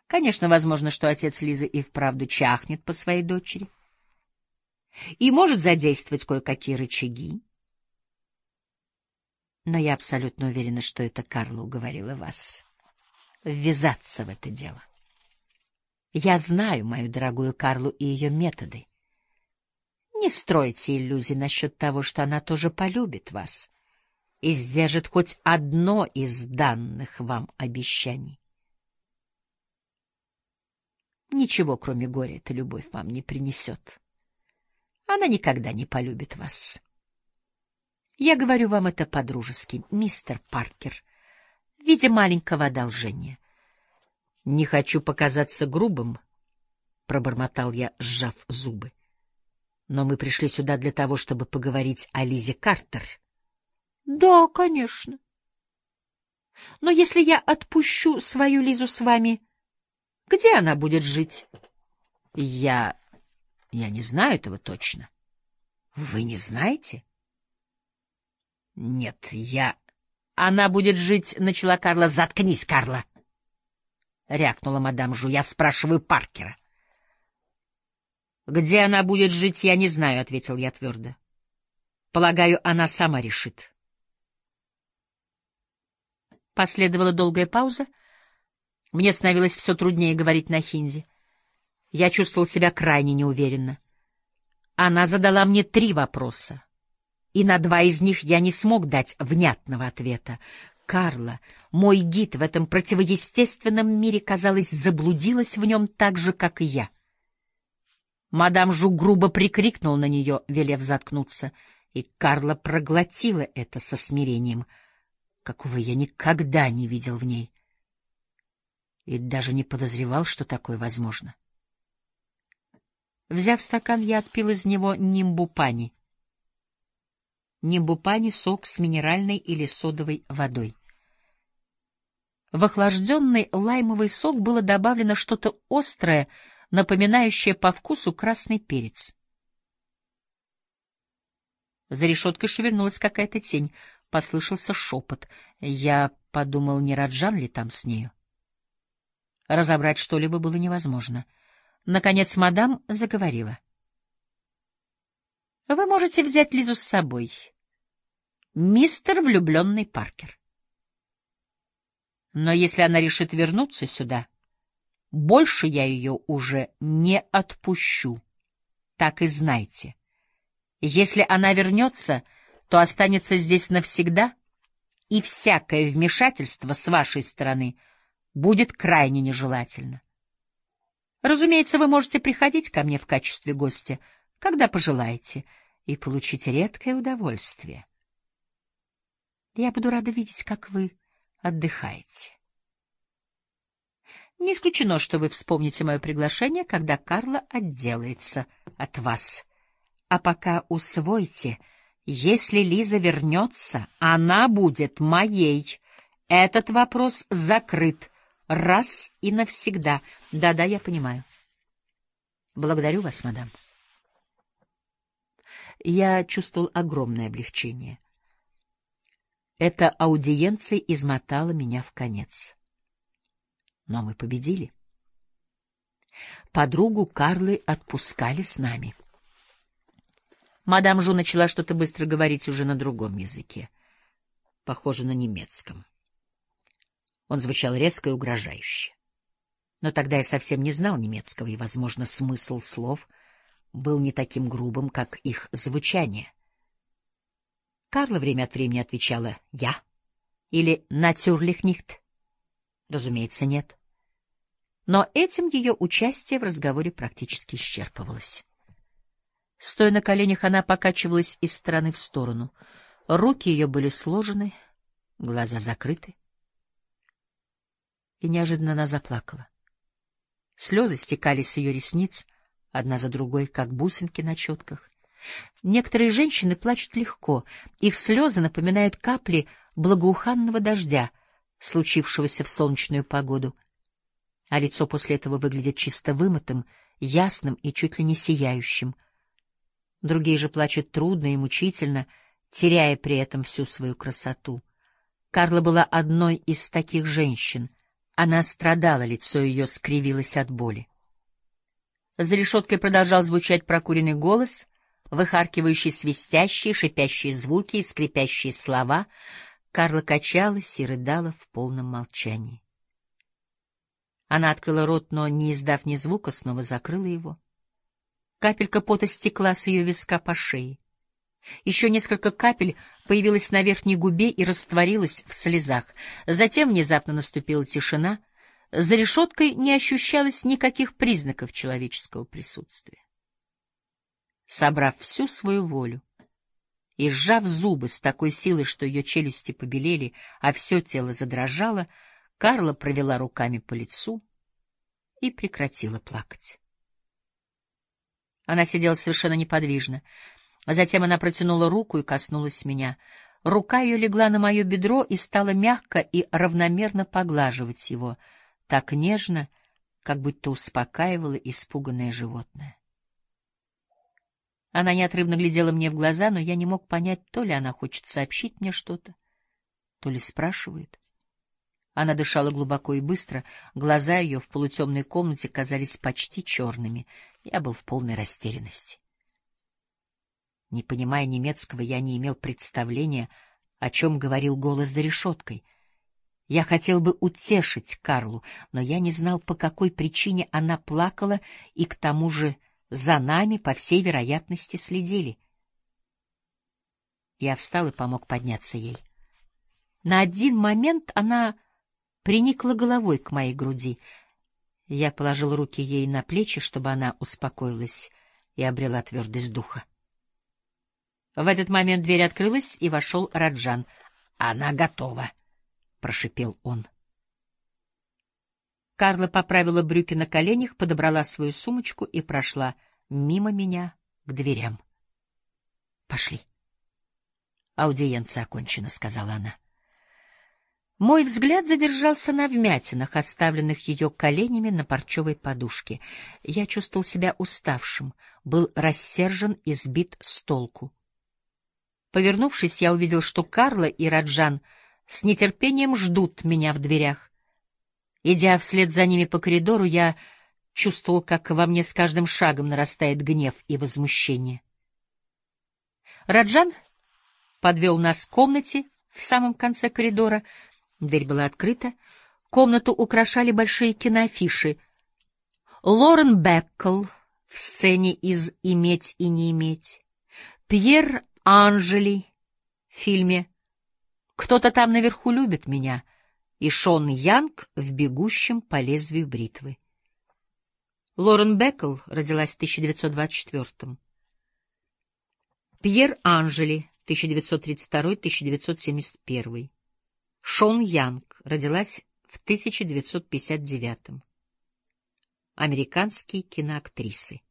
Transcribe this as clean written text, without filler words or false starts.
Конечно, возможно, что отец Лизы и вправду чахнет по своей дочери и может задействовать кое-какие рычаги. Но я абсолютно уверена, что это Карла уговорила вас ввязаться в это дело. Я знаю мою дорогую Карлу и ее методы. Не стройте иллюзий насчет того, что она тоже полюбит вас и сдержит хоть одно из данных вам обещаний. Ничего, кроме горя, эта любовь вам не принесет. Она никогда не полюбит вас. Я говорю вам это по-дружески, мистер Паркер, в виде маленького одолжения. — Не хочу показаться грубым, — пробормотал я, сжав зубы. — Но мы пришли сюда для того, чтобы поговорить о Лизе Картер. — Да, конечно. Но если я отпущу свою Лизу с вами, где она будет жить? — Я не знаю этого точно. — Вы не знаете? — Нет, Она будет жить, — начала Карла. — Заткнись, Карла! — рявкнула мадам Жу. — Я спрашиваю Паркера. — Где она будет жить, я не знаю, — ответил я твердо. — Полагаю, она сама решит. Последовала долгая пауза. Мне становилось все труднее говорить на хинди. Я чувствовал себя крайне неуверенно. Она задала мне 3 вопроса, и на 2 из них я не смог дать внятного ответа. Карла, мой гид в этом противоестественном мире, казалось, заблудилась в нем так же, как и я. Мадам Жу грубо прикрикнул на нее, велев заткнуться, и Карла проглотила это со смирением, какого я никогда не видел в ней, и даже не подозревал, что такое возможно. Взяв стакан, я отпил из него нимбупани. Нимбупани — сок с минеральной или содовой водой. В охлажденный лаймовый сок было добавлено что-то острое, напоминающее по вкусу красный перец. За решеткой шевельнулась какая-то тень, послышался шепот. Я подумал, не Раджан ли там с нею. Разобрать что-либо было невозможно. Наконец мадам заговорила. — Вы можете взять Лизу с собой, мистер влюбленный Паркер. Но если она решит вернуться сюда, больше я ее уже не отпущу. Так и знайте. Если она вернется, то останется здесь навсегда, и всякое вмешательство с вашей стороны будет крайне нежелательно. Разумеется, вы можете приходить ко мне в качестве гостя, когда пожелаете, и получить редкое удовольствие. Я буду рада видеть, как вы отдыхаете. Не исключено, что вы вспомните мое приглашение, когда Карла отделается от вас. А пока усвойте, если Лиза вернется, она будет моей. Этот вопрос закрыт раз и навсегда. Да-да, я понимаю. Благодарю вас, мадам. Я чувствовал огромное облегчение. Эта аудиенция измотала меня в конец. Но мы победили. Подругу Карлы отпускали с нами. Мадам Жу начала что-то быстро говорить уже на другом языке, похоже на немецком. Он звучал резко и угрожающе. Но тогда я совсем не знал немецкого, и, возможно, смысл слов был не таким грубым, как их звучание. Карла время от времени отвечала «я» или «natürlich nicht». Разумеется, нет. Но этим ее участие в разговоре практически исчерпывалось. Стоя на коленях, она покачивалась из стороны в сторону. Руки ее были сложены, глаза закрыты. И неожиданно она заплакала. Слезы стекали с ее ресниц, одна за другой, как бусинки на четках. Некоторые женщины плачут легко, их слезы напоминают капли благоуханного дождя, случившегося в солнечную погоду, а лицо после этого выглядит чисто вымытым, ясным и чуть ли не сияющим. Другие же плачут трудно и мучительно, теряя при этом всю свою красоту. Карла была одной из таких женщин. Она страдала, лицо ее скривилось от боли. За решеткой продолжал звучать прокуренный голос, выхаркивающий свистящие, шипящие звуки и скрипящие слова. Карла качалась и рыдала в полном молчании. Она открыла рот, но, не издав ни звука, снова закрыла его. Капелька пота стекла с ее виска по шее. Еще несколько капель появилось на верхней губе и растворилось в слезах. Затем внезапно наступила тишина. За решеткой не ощущалось никаких признаков человеческого присутствия. Собрав всю свою волю и сжав зубы с такой силой, что ее челюсти побелели, а все тело задрожало, Карла провела руками по лицу и прекратила плакать. Она сидела совершенно неподвижно. Затем она протянула руку и коснулась меня. Рука ее легла на мое бедро и стала мягко и равномерно поглаживать его, так нежно, как будто успокаивала испуганное животное. Она неотрывно глядела мне в глаза, но я не мог понять, то ли она хочет сообщить мне что-то, то ли спрашивает. Она дышала глубоко и быстро, глаза ее в полутемной комнате казались почти черными. Я был в полной растерянности. Не понимая немецкого, я не имел представления, о чем говорил голос за решеткой. Я хотел бы утешить Карлу, но я не знал, по какой причине она плакала, и к тому же за нами, по всей вероятности, следили. Я встал и помог подняться ей. На один момент она приникла головой к моей груди. Я положил руки ей на плечи, чтобы она успокоилась и обрела твердость духа. В этот момент дверь открылась, и вошел Раджан. — Она готова, — прошипел он. Карла поправила брюки на коленях, подобрала свою сумочку и прошла мимо меня к дверям. — Пошли. — Аудиенция окончена, — сказала она. Мой взгляд задержался на вмятинах, оставленных ее коленями на парчевой подушке. Я чувствовал себя уставшим, был рассержен и сбит с толку. Повернувшись, я увидел, что Карла и Раджан с нетерпением ждут меня в дверях. Идя вслед за ними по коридору, я чувствовал, как во мне с каждым шагом нарастает гнев и возмущение. Раджан подвел нас к комнате в самом конце коридора. Дверь была открыта. Комнату украшали большие киноафиши. Лорен Беккл в сцене из «Иметь и не иметь», Пьер Анжели в фильме «Кто-то там наверху любит меня» и Шон Янг в «Бегущем по лезвию бритвы». Лорен Беккл родилась в 1924-м. Пьер Анжели, 1932-1971. Шон Янг родилась в 1959-м. Американские киноактрисы.